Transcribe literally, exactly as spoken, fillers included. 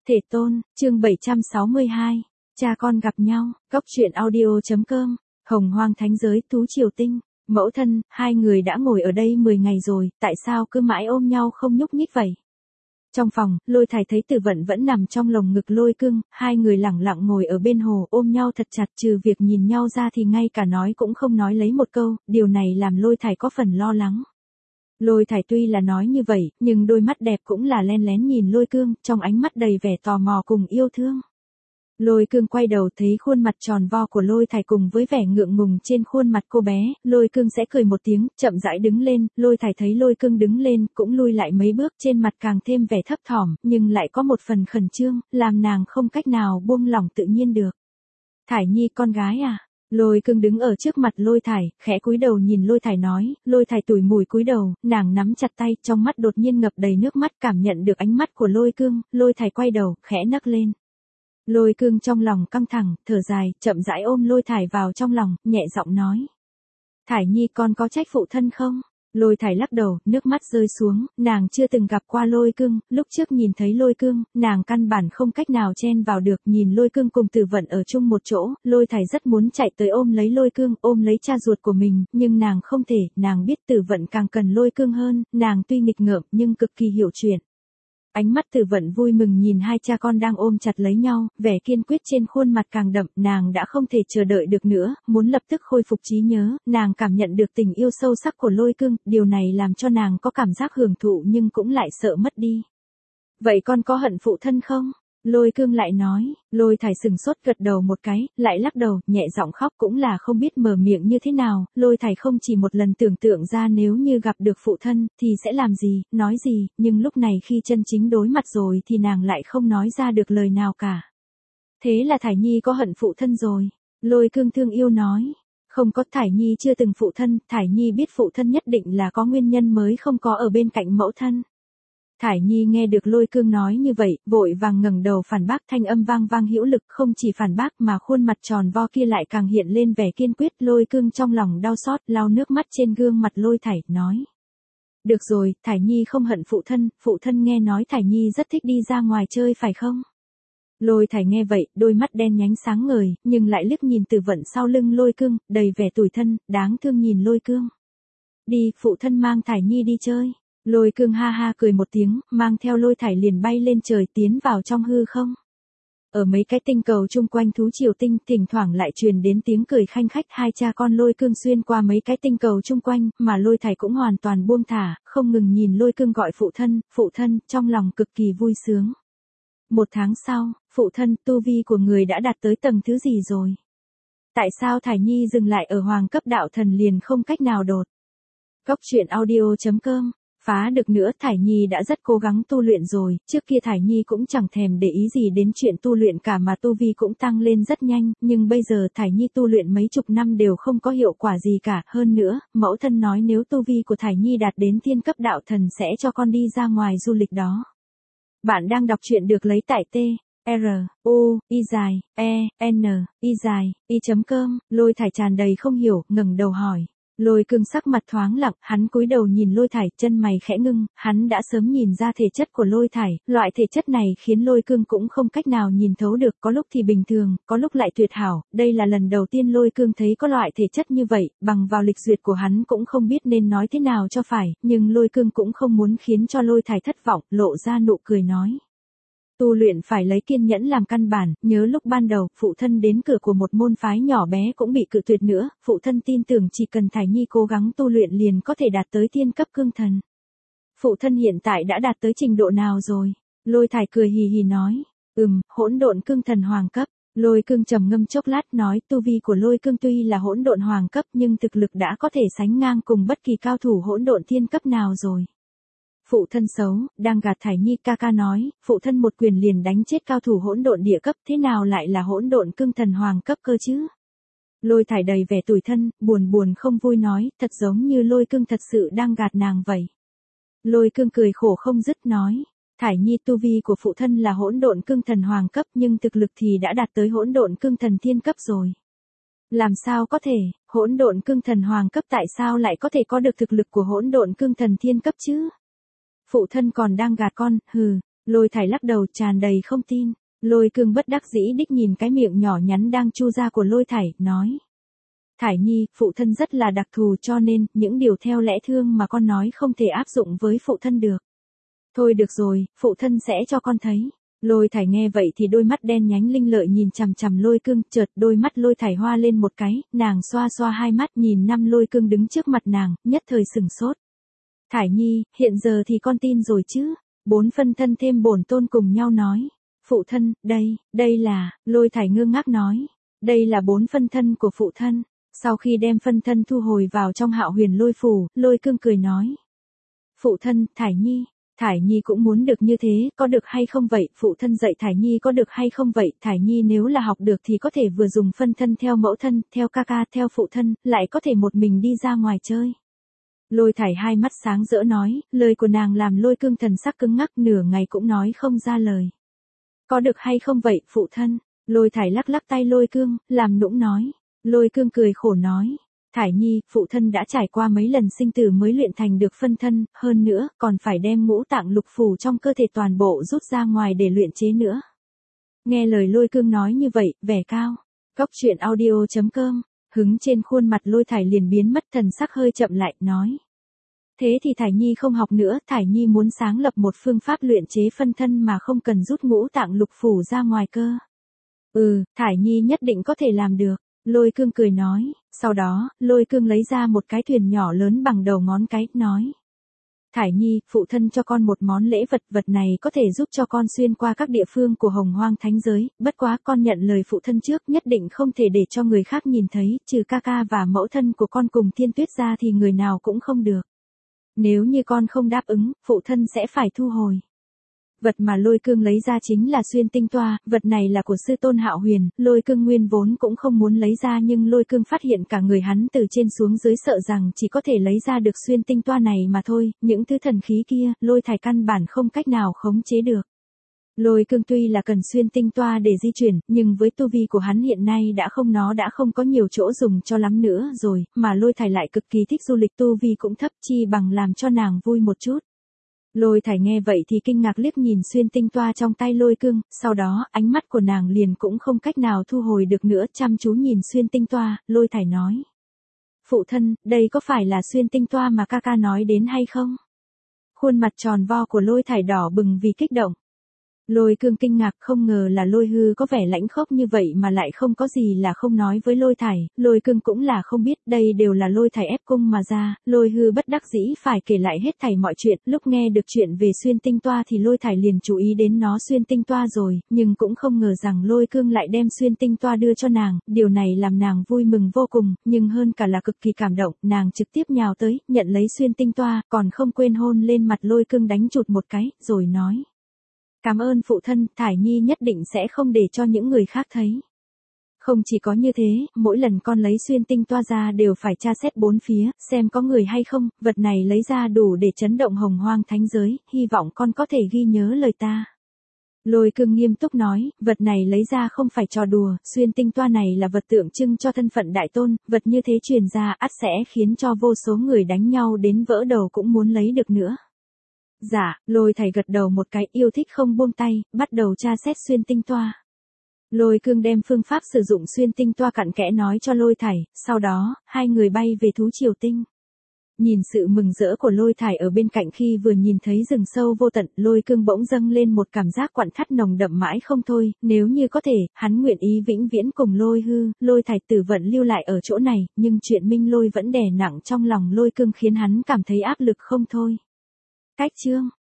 Thể tôn, chương bảy trăm sáu mươi hai, cha con gặp nhau, Cóc truyện audio.com, Hồng Hoang Thánh Giới Tú Triều Tinh, mẫu thân, hai người đã ngồi ở đây mười ngày rồi, tại sao cứ mãi ôm nhau không nhúc nhích vậy? Trong phòng, Lôi Thải thấy Tử Vận vẫn nằm trong lồng ngực Lôi Cương, hai người lẳng lặng ngồi ở bên hồ ôm nhau thật chặt, trừ việc nhìn nhau ra thì ngay cả nói cũng không nói lấy một câu, điều này làm Lôi Thải có phần lo lắng. Lôi Thải tuy là nói như vậy, nhưng đôi mắt đẹp cũng là len lén nhìn Lôi Cương, trong ánh mắt đầy vẻ tò mò cùng yêu thương. Lôi Cương quay đầu thấy khuôn mặt tròn vo của Lôi Thải cùng với vẻ ngượng ngùng trên khuôn mặt cô bé, Lôi Cương sẽ cười một tiếng, chậm rãi đứng lên, Lôi Thải thấy Lôi Cương đứng lên, cũng lui lại mấy bước, trên mặt càng thêm vẻ thấp thỏm, nhưng lại có một phần khẩn trương, làm nàng không cách nào buông lỏng tự nhiên được. Thải Nhi con gái à? Lôi Cương đứng ở trước mặt Lôi Thải, khẽ cúi đầu nhìn Lôi Thải nói, Lôi Thải tủi mùi cúi đầu, nàng nắm chặt tay, trong mắt đột nhiên ngập đầy nước mắt, cảm nhận được ánh mắt của Lôi Cương, Lôi Thải quay đầu, khẽ nấc lên. Lôi Cương trong lòng căng thẳng, thở dài, chậm rãi ôm Lôi Thải vào trong lòng, nhẹ giọng nói. Thải Nhi con có trách phụ thân không? Lôi Thải lắc đầu, nước mắt rơi xuống, nàng chưa từng gặp qua Lôi Cương, lúc trước nhìn thấy Lôi Cương, nàng căn bản không cách nào chen vào được, nhìn Lôi Cương cùng Tử Vận ở chung một chỗ, Lôi Thải rất muốn chạy tới ôm lấy Lôi Cương, ôm lấy cha ruột của mình, nhưng nàng không thể, nàng biết Tử Vận càng cần Lôi Cương hơn, nàng tuy nghịch ngợm nhưng cực kỳ hiểu chuyện. Ánh mắt Tử Vận vui mừng nhìn hai cha con đang ôm chặt lấy nhau, vẻ kiên quyết trên khuôn mặt càng đậm, nàng đã không thể chờ đợi được nữa, muốn lập tức khôi phục trí nhớ, nàng cảm nhận được tình yêu sâu sắc của Lôi Cương, điều này làm cho nàng có cảm giác hưởng thụ nhưng cũng lại sợ mất đi. Vậy con có hận phụ thân không? Lôi Cương lại nói, Lôi Thải sừng sốt gật đầu một cái, lại lắc đầu, nhẹ giọng khóc cũng là không biết mở miệng như thế nào, Lôi Thải không chỉ một lần tưởng tượng ra nếu như gặp được phụ thân, thì sẽ làm gì, nói gì, nhưng lúc này khi chân chính đối mặt rồi thì nàng lại không nói ra được lời nào cả. Thế là Thải Nhi có hận phụ thân rồi, Lôi Cương thương yêu nói. Không có, Thải Nhi chưa từng phụ thân, Thải Nhi biết phụ thân nhất định là có nguyên nhân mới không có ở bên cạnh mẫu thân. Thải Nhi nghe được Lôi Cương nói như vậy, vội vàng ngẩng đầu phản bác, thanh âm vang vang hữu lực, không chỉ phản bác mà khuôn mặt tròn vo kia lại càng hiện lên vẻ kiên quyết. Lôi Cương trong lòng đau xót, lau nước mắt trên gương mặt Lôi Thải, nói. Được rồi, Thải Nhi không hận phụ thân, phụ thân nghe nói Thải Nhi rất thích đi ra ngoài chơi phải không? Lôi Thải nghe vậy, đôi mắt đen nhánh sáng ngời, nhưng lại liếc nhìn Tử Vận sau lưng Lôi Cương, đầy vẻ tủi thân, đáng thương nhìn Lôi Cương. Đi, phụ thân mang Thải Nhi đi chơi. Lôi Cương ha ha cười một tiếng, mang theo Lôi Thải liền bay lên trời tiến vào trong hư không. Ở mấy cái tinh cầu chung quanh Thú Triều Tinh, thỉnh thoảng lại truyền đến tiếng cười khanh khách, hai cha con Lôi Cương xuyên qua mấy cái tinh cầu chung quanh, mà Lôi Thải cũng hoàn toàn buông thả, không ngừng nhìn Lôi Cương gọi phụ thân, phụ thân, trong lòng cực kỳ vui sướng. Một tháng sau, phụ thân, tu vi của người đã đạt tới tầng thứ gì rồi? Tại sao Thải Nhi dừng lại ở hoàng cấp đạo thần liền không cách nào đột? Cóc truyện audio.com. Phá được nữa, Thải Nhi đã rất cố gắng tu luyện rồi, trước kia Thải Nhi cũng chẳng thèm để ý gì đến chuyện tu luyện cả mà tu vi cũng tăng lên rất nhanh, nhưng bây giờ Thải Nhi tu luyện mấy chục năm đều không có hiệu quả gì cả, hơn nữa, mẫu thân nói nếu tu vi của Thải Nhi đạt đến thiên cấp đạo thần sẽ cho con đi ra ngoài du lịch đó. Bạn đang đọc truyện được lấy tại T. R, U, Y dài, E, N, Y dài, Y.com, Lôi Thải tràn đầy không hiểu, ngẩng đầu hỏi. Lôi Cương sắc mặt thoáng lặng, hắn cúi đầu nhìn Lôi Thải, chân mày khẽ ngưng, hắn đã sớm nhìn ra thể chất của Lôi Thải, loại thể chất này khiến Lôi Cương cũng không cách nào nhìn thấu được, có lúc thì bình thường, có lúc lại tuyệt hảo, đây là lần đầu tiên Lôi Cương thấy có loại thể chất như vậy, bằng vào lịch duyệt của hắn cũng không biết nên nói thế nào cho phải, nhưng Lôi Cương cũng không muốn khiến cho Lôi Thải thất vọng, lộ ra nụ cười nói. Tu luyện phải lấy kiên nhẫn làm căn bản, nhớ lúc ban đầu, phụ thân đến cửa của một môn phái nhỏ bé cũng bị cự tuyệt nữa, phụ thân tin tưởng chỉ cần Thải Nhi cố gắng tu luyện liền có thể đạt tới thiên cấp cương thần. Phụ thân hiện tại đã đạt tới trình độ nào rồi? Lôi Thải cười hì hì nói, ừm, hỗn độn cương thần hoàng cấp. Lôi Cương trầm ngâm chốc lát nói, tu vi của Lôi Cương tuy là hỗn độn hoàng cấp nhưng thực lực đã có thể sánh ngang cùng bất kỳ cao thủ hỗn độn thiên cấp nào rồi. Phụ thân xấu, đang gạt Thải Nhi, ca ca nói, phụ thân một quyền liền đánh chết cao thủ hỗn độn địa cấp, thế nào lại là hỗn độn cương thần hoàng cấp cơ chứ? Lôi Thải đầy vẻ tủi thân, buồn buồn không vui nói, thật giống như Lôi Cương thật sự đang gạt nàng vậy. Lôi Cương cười khổ không dứt nói, Thải Nhi tu vi của phụ thân là hỗn độn cương thần hoàng cấp nhưng thực lực thì đã đạt tới hỗn độn cương thần thiên cấp rồi. Làm sao có thể, hỗn độn cương thần hoàng cấp tại sao lại có thể có được thực lực của hỗn độn cương thần thiên cấp chứ? Phụ thân còn đang gạt con, hừ, Lôi thải lắc đầu tràn đầy không tin. Lôi cương bất đắc dĩ đích nhìn cái miệng nhỏ nhắn đang chu ra của lôi thải, nói. Thải nhi, phụ thân rất là đặc thù cho nên, những điều theo lẽ thương mà con nói không thể áp dụng với phụ thân được. Thôi được rồi, phụ thân sẽ cho con thấy. Lôi thải nghe vậy thì đôi mắt đen nhánh linh lợi nhìn chằm chằm lôi cương, chợt đôi mắt lôi thải hoa lên một cái, nàng xoa xoa hai mắt nhìn năm lôi cương đứng trước mặt nàng, nhất thời sửng sốt. Thải nhi, hiện giờ thì con tin rồi chứ? Bốn phân thân thêm bổn tôn cùng nhau nói. Phụ thân, đây, đây là, lôi thải ngơ ngác nói. Đây là bốn phân thân của phụ thân. Sau khi đem phân thân thu hồi vào trong Hạo Huyền Lôi Phủ, lôi cương cười nói. Phụ thân, Thải nhi. Thải nhi cũng muốn được như thế, có được hay không vậy? Phụ thân dạy Thải nhi có được hay không vậy? Thải nhi nếu là học được thì có thể vừa dùng phân thân theo mẫu thân, theo ca ca, theo phụ thân, lại có thể một mình đi ra ngoài chơi. Lôi thải hai mắt sáng rỡ nói, lời của nàng làm lôi cương thần sắc cứng ngắc nửa ngày cũng nói không ra lời. Có được hay không vậy, phụ thân? Lôi thải lắc lắc tay lôi cương, làm nũng nói. Lôi cương cười khổ nói. Thải nhi, phụ thân đã trải qua mấy lần sinh tử mới luyện thành được phân thân, hơn nữa, còn phải đem ngũ tạng lục phủ trong cơ thể toàn bộ rút ra ngoài để luyện chế nữa. Nghe lời lôi cương nói như vậy, vẻ cao. Góc truyện audio chấm com, hứng trên khuôn mặt lôi thải liền biến mất thần sắc hơi chậm lại, nói. Thế thì Thải nhi không học nữa, Thải nhi muốn sáng lập một phương pháp luyện chế phân thân mà không cần rút ngũ tạng lục phủ ra ngoài cơ. Ừ, Thải nhi nhất định có thể làm được. Lôi cương cười nói, sau đó, lôi cương lấy ra một cái thuyền nhỏ lớn bằng đầu ngón cái, nói. Thải nhi, phụ thân cho con một món lễ vật, vật này có thể giúp cho con xuyên qua các địa phương của Hồng Hoang Thánh Giới, bất quá con nhận lời phụ thân trước, nhất định không thể để cho người khác nhìn thấy, trừ ca ca và mẫu thân của con cùng Thiên Tuyết ra thì người nào cũng không được. Nếu như con không đáp ứng, phụ thân sẽ phải thu hồi. Vật mà lôi cương lấy ra chính là xuyên tinh toa, vật này là của sư tôn Hạo Huyền, lôi cương nguyên vốn cũng không muốn lấy ra nhưng lôi cương phát hiện cả người hắn từ trên xuống dưới sợ rằng chỉ có thể lấy ra được xuyên tinh toa này mà thôi, những thứ thần khí kia, lôi thải căn bản không cách nào khống chế được. Lôi cương tuy là cần xuyên tinh toa để di chuyển, nhưng với tu vi của hắn hiện nay đã không nó đã không có nhiều chỗ dùng cho lắm nữa rồi, mà lôi thải lại cực kỳ thích du lịch tu vi cũng thấp chi bằng làm cho nàng vui một chút. Lôi thải nghe vậy thì kinh ngạc liếc nhìn xuyên tinh toa trong tay lôi cương, sau đó ánh mắt của nàng liền cũng không cách nào thu hồi được nữa chăm chú nhìn xuyên tinh toa, lôi thải nói. Phụ thân, đây có phải là xuyên tinh toa mà ca ca nói đến hay không? Khuôn mặt tròn vo của lôi thải đỏ bừng vì kích động. Lôi cương kinh ngạc không ngờ là lôi hư có vẻ lãnh khốc như vậy mà lại không có gì là không nói với lôi thải, lôi cương cũng là không biết đây đều là lôi thải ép cung mà ra, lôi hư bất đắc dĩ phải kể lại hết thảy mọi chuyện, lúc nghe được chuyện về xuyên tinh toa thì lôi thải liền chú ý đến nó xuyên tinh toa rồi, nhưng cũng không ngờ rằng lôi cương lại đem xuyên tinh toa đưa cho nàng, điều này làm nàng vui mừng vô cùng, nhưng hơn cả là cực kỳ cảm động, nàng trực tiếp nhào tới, nhận lấy xuyên tinh toa, còn không quên hôn lên mặt lôi cương đánh chụt một cái, rồi nói. Cảm ơn phụ thân, Thải nhi nhất định sẽ không để cho những người khác thấy. Không chỉ có như thế, mỗi lần con lấy xuyên tinh toa ra đều phải tra xét bốn phía, xem có người hay không, vật này lấy ra đủ để chấn động Hồng Hoang Thánh Giới, hy vọng con có thể ghi nhớ lời ta. Lôi cương nghiêm túc nói, vật này lấy ra không phải trò đùa, xuyên tinh toa này là vật tượng trưng cho thân phận đại tôn, vật như thế truyền ra ắt sẽ khiến cho vô số người đánh nhau đến vỡ đầu cũng muốn lấy được nữa. Dạ, lôi thải gật đầu một cái yêu thích không buông tay, bắt đầu tra xét xuyên tinh toa. Lôi cương đem phương pháp sử dụng xuyên tinh toa cặn kẽ nói cho lôi thải, sau đó, hai người bay về thú triều tinh. Nhìn sự mừng rỡ của lôi thải ở bên cạnh khi vừa nhìn thấy rừng sâu vô tận, lôi cương bỗng dâng lên một cảm giác quặn thắt nồng đậm mãi không thôi, nếu như có thể, hắn nguyện ý vĩnh viễn cùng lôi hư, lôi thải tử vận lưu lại ở chỗ này, nhưng chuyện minh lôi vẫn đè nặng trong lòng lôi cương khiến hắn cảm thấy áp lực không thôi. Cách chương